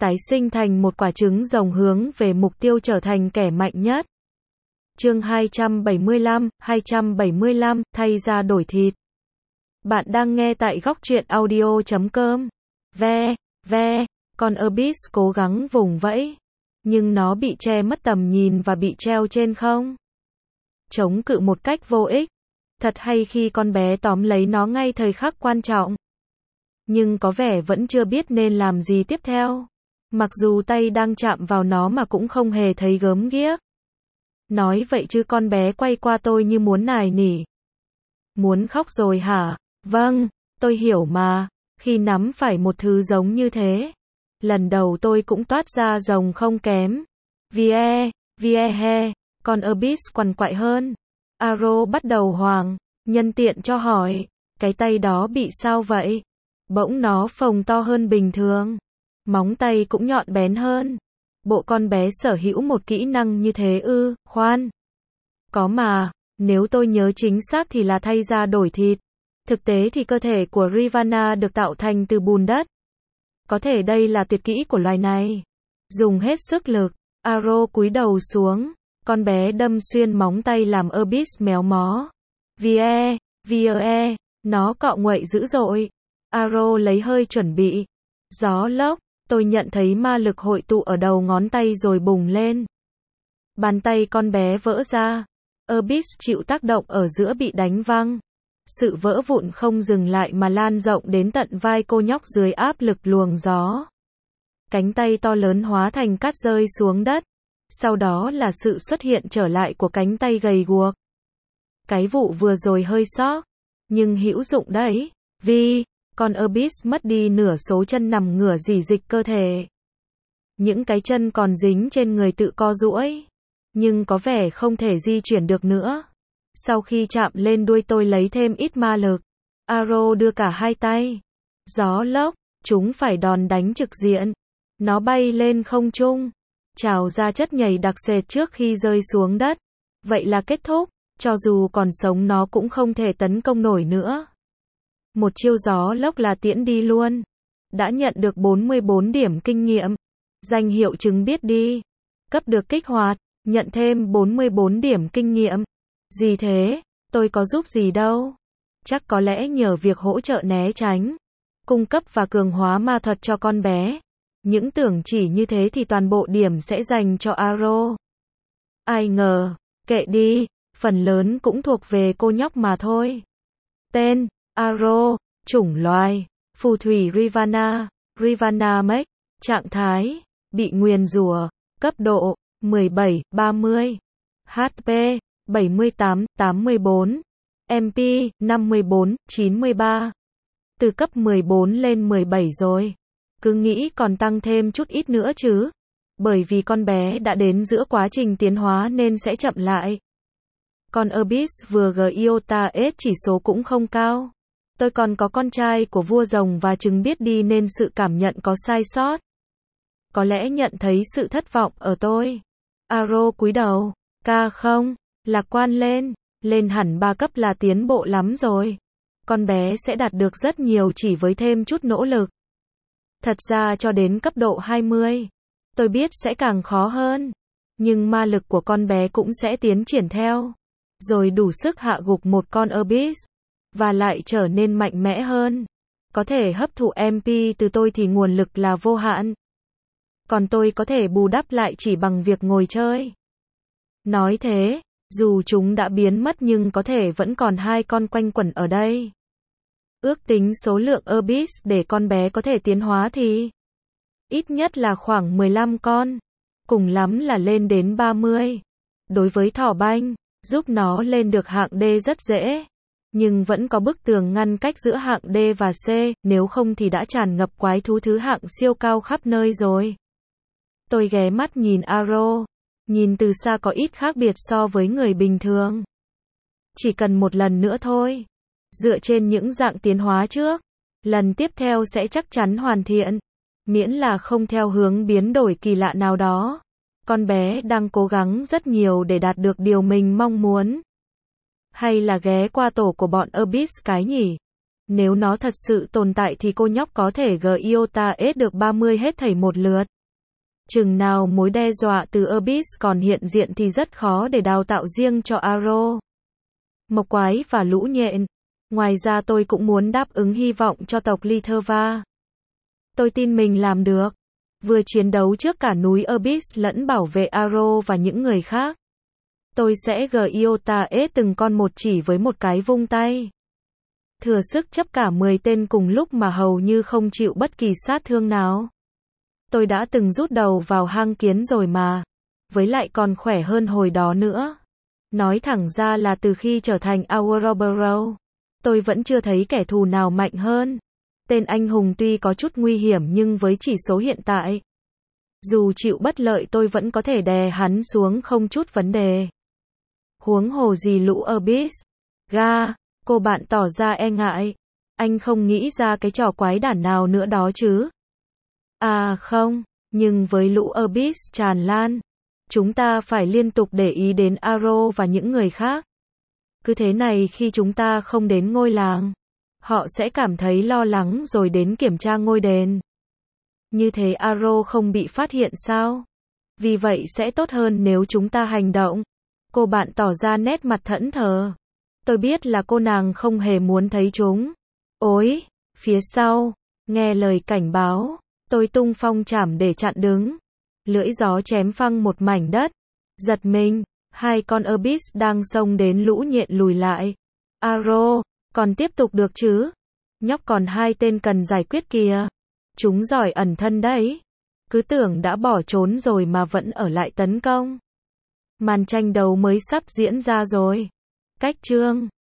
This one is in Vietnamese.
tái sinh thành một quả trứng rồng hướng về mục tiêu trở thành kẻ mạnh nhất. Chương 275, thay da đổi thịt. Bạn đang nghe tại góc truyện audio.com. Con Abyss cố gắng vùng vẫy, nhưng nó bị che mất tầm nhìn và bị treo trên không. Chống cự một cách vô ích. Thật hay khi con bé tóm lấy nó ngay thời khắc quan trọng. Nhưng có vẻ vẫn chưa biết nên làm gì tiếp theo. Mặc dù tay đang chạm vào nó mà cũng không hề thấy gớm ghiếc. Nói vậy chứ con bé quay qua tôi như muốn nài nỉ. Muốn khóc rồi hả? Vâng, tôi hiểu mà. Khi nắm phải một thứ giống như thế. Lần đầu tôi cũng toát ra rồng không kém. Con Abyss quằn quại hơn. Aro bắt đầu hoảng, nhân tiện cho hỏi, cái tay đó bị sao vậy? Bỗng nó phồng to hơn bình thường. Móng tay cũng nhọn bén hơn. Bộ con bé sở hữu một kỹ năng như thế ư? Khoan. Có mà, nếu tôi nhớ chính xác thì là thay da đổi thịt. Thực tế thì cơ thể của Ravana được tạo thành từ bùn đất. Có thể đây là tuyệt kỹ của loài này. Dùng hết sức lực, Aro cúi đầu xuống. Con bé đâm xuyên móng tay làm Abyss méo mó. Nó cọ nguậy dữ dội. Aro lấy hơi chuẩn bị. Gió lốc, tôi nhận thấy ma lực hội tụ ở đầu ngón tay rồi bùng lên. Bàn tay con bé vỡ ra. Abyss chịu tác động ở giữa bị đánh văng. Sự vỡ vụn không dừng lại mà lan rộng đến tận vai cô nhóc dưới áp lực luồng gió. Cánh tay to lớn hóa thành cát rơi xuống đất. Sau đó là sự xuất hiện trở lại của cánh tay gầy guộc. Cái vụ vừa rồi hơi sót, nhưng hữu dụng đấy. Con Abyss mất đi nửa số chân nằm ngửa rỉ dịch cơ thể. Những cái chân còn dính trên người tự co duỗi, nhưng có vẻ không thể di chuyển được nữa. Sau khi chạm lên đuôi tôi lấy thêm ít ma lực. Aro đưa cả hai tay. Gió lốc, chúng phải đòn đánh trực diện. Nó bay lên không trung. Trào ra chất nhầy đặc sệt trước khi rơi xuống đất. Vậy là kết thúc, cho dù còn sống nó cũng không thể tấn công nổi nữa. Một chiêu gió lốc là tiễn đi luôn. Đã nhận được 44 điểm kinh nghiệm. Danh hiệu chứng biết đi. Cấp được kích hoạt, nhận thêm 44 điểm kinh nghiệm. Gì thế, tôi có giúp gì đâu. Chắc có lẽ nhờ việc hỗ trợ né tránh, cung cấp và cường hóa ma thuật cho con bé. Những tưởng chỉ như thế thì toàn bộ điểm sẽ dành cho Aro. Ai ngờ, kệ đi, phần lớn cũng thuộc về cô nhóc mà thôi. Tên, Aro, chủng loài, phù thủy Ravana Mech, trạng thái, bị nguyền rủa, cấp độ, 17-30, HP, 78-84, MP, 54-93. Từ cấp 14 lên 17 rồi. Cứ nghĩ còn tăng thêm chút ít nữa chứ. Bởi vì con bé đã đến giữa quá trình tiến hóa nên sẽ chậm lại. Con Abyss vừa Giota S chỉ số cũng không cao. Tôi còn có con trai của vua rồng và chứng biết đi nên sự cảm nhận có sai sót. Có lẽ nhận thấy sự thất vọng ở tôi. Aro cúi đầu. Không, lạc quan lên hẳn 3 cấp là tiến bộ lắm rồi. Con bé sẽ đạt được rất nhiều chỉ với thêm chút nỗ lực. Thật ra cho đến cấp độ 20, tôi biết sẽ càng khó hơn. Nhưng ma lực của con bé cũng sẽ tiến triển theo. Rồi đủ sức hạ gục một con Abyss. Và lại trở nên mạnh mẽ hơn. Có thể hấp thụ MP từ tôi thì nguồn lực là vô hạn. Còn tôi có thể bù đắp lại chỉ bằng việc ngồi chơi. Nói thế, dù chúng đã biến mất nhưng có thể vẫn còn 2 con quanh quẩn ở đây. Ước tính số lượng Abyss để con bé có thể tiến hóa thì ít nhất là khoảng 15 con. Cùng lắm là lên đến 30. Đối với thỏ banh, giúp nó lên được hạng D rất dễ. Nhưng vẫn có bức tường ngăn cách giữa hạng D và C, nếu không thì đã tràn ngập quái thú thứ hạng siêu cao khắp nơi rồi. Tôi ghé mắt nhìn Aro. Nhìn từ xa có ít khác biệt so với người bình thường. Chỉ cần một lần nữa thôi. Dựa trên những dạng tiến hóa trước, lần tiếp theo sẽ chắc chắn hoàn thiện. Miễn là không theo hướng biến đổi kỳ lạ nào đó. Con bé đang cố gắng rất nhiều để đạt được điều mình mong muốn. Hay là ghé qua tổ của bọn Abyss cái nhỉ? Nếu nó thật sự tồn tại thì cô nhóc có thể Giota S được 30 hết thảy một lượt. Chừng nào mối đe dọa từ Abyss còn hiện diện thì rất khó để đào tạo riêng cho Arrow. Mộc quái và lũ nhện. Ngoài ra tôi cũng muốn đáp ứng hy vọng cho tộc Litherva. Tôi tin mình làm được. Vừa chiến đấu trước cả núi Abyss lẫn bảo vệ Arrow và những người khác. Tôi sẽ Giota S từng con một chỉ với một cái vung tay. Thừa sức chấp cả 10 tên cùng lúc mà hầu như không chịu bất kỳ sát thương nào. Tôi đã từng rút đầu vào hang kiến rồi mà. Với lại còn khỏe hơn hồi đó nữa. Nói thẳng ra là từ khi trở thành Ouroboros, tôi vẫn chưa thấy kẻ thù nào mạnh hơn. Tên anh hùng tuy có chút nguy hiểm nhưng với chỉ số hiện tại, dù chịu bất lợi tôi vẫn có thể đè hắn xuống không chút vấn đề. Huống hồ gì lũ Abyss. Ga, cô bạn tỏ ra e ngại. Anh không nghĩ ra cái trò quái đản nào nữa đó chứ? À không, nhưng với lũ Abyss tràn lan, chúng ta phải liên tục để ý đến Arrow và những người khác. Cứ thế này khi chúng ta không đến ngôi làng, họ sẽ cảm thấy lo lắng rồi đến kiểm tra ngôi đền. Như thế Arrow không bị phát hiện sao? Vì vậy sẽ tốt hơn nếu chúng ta hành động. Cô bạn tỏ ra nét mặt thẫn thờ. Tôi biết là cô nàng không hề muốn thấy chúng. Ôi, phía sau, nghe lời cảnh báo, tôi tung phong trảm để chặn đứng. Lưỡi gió chém phăng một mảnh đất. Giật mình, hai con Abyss đang xông đến lũ nhện lùi lại. Arrow, còn tiếp tục được chứ? Nhóc còn hai tên cần giải quyết kìa. Chúng giỏi ẩn thân đấy. Cứ tưởng đã bỏ trốn rồi mà vẫn ở lại tấn công. Màn tranh đấu mới sắp diễn ra rồi. Cách chương